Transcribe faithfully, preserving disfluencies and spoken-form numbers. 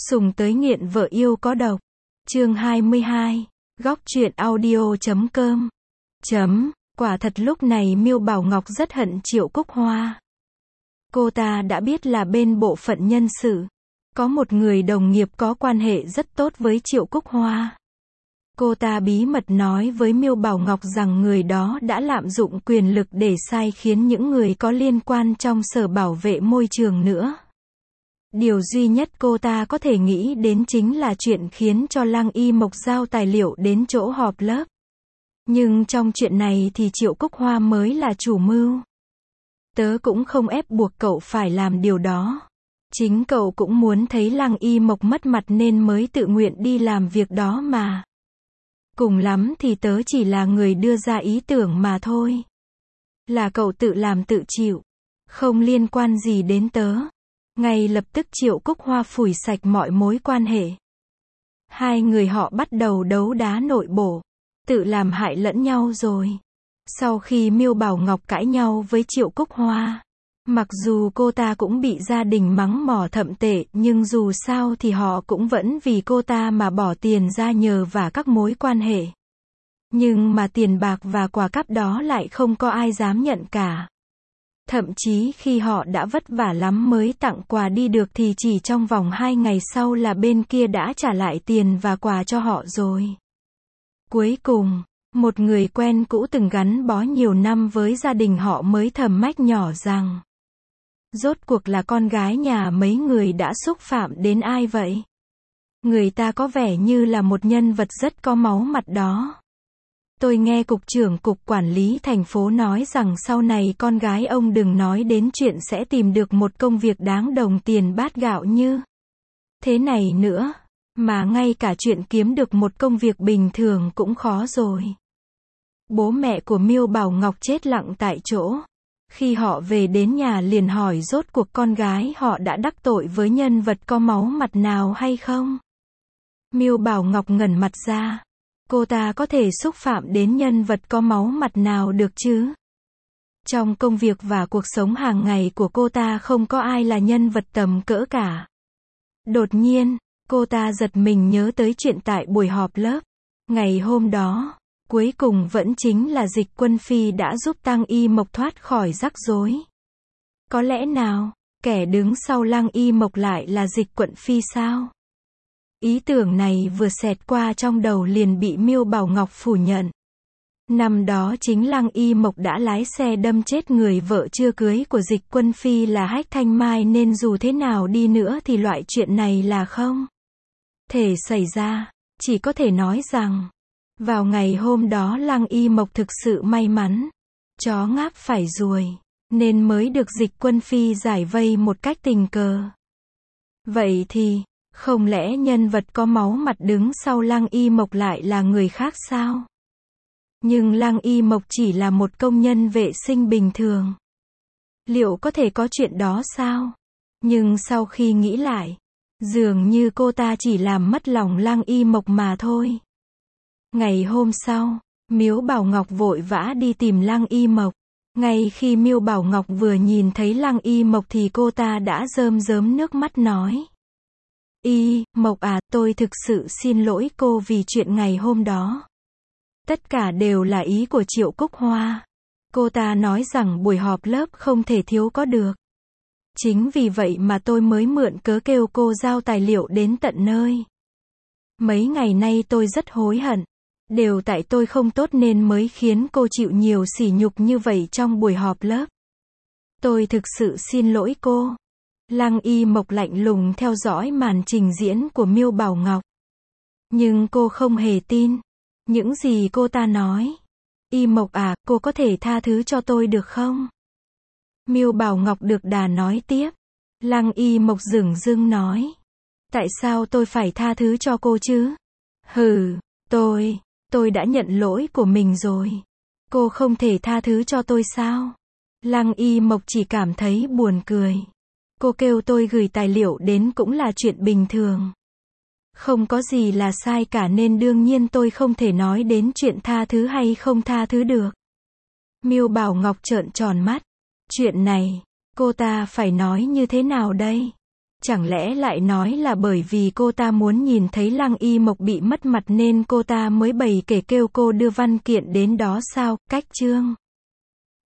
Sùng tới nghiện vợ yêu có độc. Chương hai mươi hai. Góc truyện audio chấm com. Chấm. Quả thật lúc này Miêu Bảo Ngọc rất hận Triệu Cúc Hoa. Cô ta đã biết là bên bộ phận nhân sự, có một người đồng nghiệp có quan hệ rất tốt với Triệu Cúc Hoa. Cô ta bí mật nói với Miêu Bảo Ngọc rằng người đó đã lạm dụng quyền lực để sai khiến những người có liên quan trong sở bảo vệ môi trường nữa. Điều duy nhất cô ta có thể nghĩ đến chính là chuyện khiến cho Lăng Y Mộc giao tài liệu đến chỗ họp lớp. Nhưng trong chuyện này thì Triệu Cúc Hoa mới là chủ mưu. Tớ cũng không ép buộc cậu phải làm điều đó. Chính cậu cũng muốn thấy Lăng Y Mộc mất mặt nên mới tự nguyện đi làm việc đó mà. Cùng lắm thì tớ chỉ là người đưa ra ý tưởng mà thôi. Là cậu tự làm tự chịu, không liên quan gì đến tớ. Ngay lập tức Triệu Cúc Hoa phủi sạch mọi mối quan hệ. Hai người họ bắt đầu đấu đá nội bộ, tự làm hại lẫn nhau rồi. Sau khi Miêu Bảo Ngọc cãi nhau với Triệu Cúc Hoa, mặc dù cô ta cũng bị gia đình mắng mỏ thậm tệ, nhưng dù sao thì họ cũng vẫn vì cô ta mà bỏ tiền ra nhờ vả các mối quan hệ. Nhưng mà tiền bạc và quà cáp đó lại không có ai dám nhận cả. Thậm chí khi họ đã vất vả lắm mới tặng quà đi được thì chỉ trong vòng hai ngày sau là bên kia đã trả lại tiền và quà cho họ rồi. Cuối cùng, một người quen cũ từng gắn bó nhiều năm với gia đình họ mới thầm mách nhỏ rằng, rốt cuộc là con gái nhà mấy người đã xúc phạm đến ai vậy? Người ta có vẻ như là một nhân vật rất có máu mặt đó. Tôi nghe cục trưởng cục quản lý thành phố nói rằng sau này con gái ông đừng nói đến chuyện sẽ tìm được một công việc đáng đồng tiền bát gạo như thế này nữa, mà ngay cả chuyện kiếm được một công việc bình thường cũng khó rồi. Bố mẹ của Miêu Bảo Ngọc chết lặng tại chỗ. Khi họ về đến nhà liền hỏi rốt cuộc con gái họ đã đắc tội với nhân vật có máu mặt nào hay không? Miêu Bảo Ngọc ngẩn mặt ra. Cô ta có thể xúc phạm đến nhân vật có máu mặt nào được chứ? Trong công việc và cuộc sống hàng ngày của cô ta không có ai là nhân vật tầm cỡ cả. Đột nhiên, cô ta giật mình nhớ tới chuyện tại buổi họp lớp. Ngày hôm đó, cuối cùng vẫn chính là Dịch Quân Phi đã giúp Tăng Y Mộc thoát khỏi rắc rối. Có lẽ nào, kẻ đứng sau Lăng Y Mộc lại là Dịch Quận Phi sao? Ý tưởng này vừa xẹt qua trong đầu liền bị Miêu Bảo Ngọc phủ nhận. Năm đó chính Lăng Y Mộc đã lái xe đâm chết người vợ chưa cưới của Dịch Quân Phi là Hách Thanh Mai, nên dù thế nào đi nữa thì loại chuyện này là không thể xảy ra. Chỉ có thể nói rằng, vào ngày hôm đó Lăng Y Mộc thực sự may mắn. Chó ngáp phải ruồi, nên mới được Dịch Quân Phi giải vây một cách tình cờ. Vậy thì, không lẽ nhân vật có máu mặt đứng sau Lăng Y Mộc lại là người khác sao? Nhưng Lăng Y Mộc chỉ là một công nhân vệ sinh bình thường. Liệu có thể có chuyện đó sao? Nhưng sau khi nghĩ lại, dường như cô ta chỉ làm mất lòng Lăng Y Mộc mà thôi. Ngày hôm sau, Miêu Bảo Ngọc vội vã đi tìm Lăng Y Mộc. Ngay khi Miêu Bảo Ngọc vừa nhìn thấy Lăng Y Mộc thì cô ta đã rơm rớm nước mắt nói. Y, Mộc à, tôi thực sự xin lỗi cô vì chuyện ngày hôm đó. Tất cả đều là ý của Triệu Cúc Hoa. Cô ta nói rằng buổi họp lớp không thể thiếu có được. Chính vì vậy mà tôi mới mượn cớ kêu cô giao tài liệu đến tận nơi. Mấy ngày nay tôi rất hối hận. Đều tại tôi không tốt nên mới khiến cô chịu nhiều sỉ nhục như vậy trong buổi họp lớp. Tôi thực sự xin lỗi cô. Lăng Y Mộc lạnh lùng theo dõi màn trình diễn của Miêu Bảo Ngọc. Nhưng cô không hề tin những gì cô ta nói. Y Mộc à, cô có thể tha thứ cho tôi được không? Miêu Bảo Ngọc được đà nói tiếp. Lăng Y Mộc dửng dưng nói. Tại sao tôi phải tha thứ cho cô chứ? Hừ, tôi, tôi đã nhận lỗi của mình rồi. Cô không thể tha thứ cho tôi sao? Lăng Y Mộc chỉ cảm thấy buồn cười. Cô kêu tôi gửi tài liệu đến cũng là chuyện bình thường. Không có gì là sai cả nên đương nhiên tôi không thể nói đến chuyện tha thứ hay không tha thứ được. Miêu Bảo Ngọc trợn tròn mắt. Chuyện này, cô ta phải nói như thế nào đây? Chẳng lẽ lại nói là bởi vì cô ta muốn nhìn thấy Lăng Y Mộc bị mất mặt nên cô ta mới bày kể kêu cô đưa văn kiện đến đó sao? Cách chương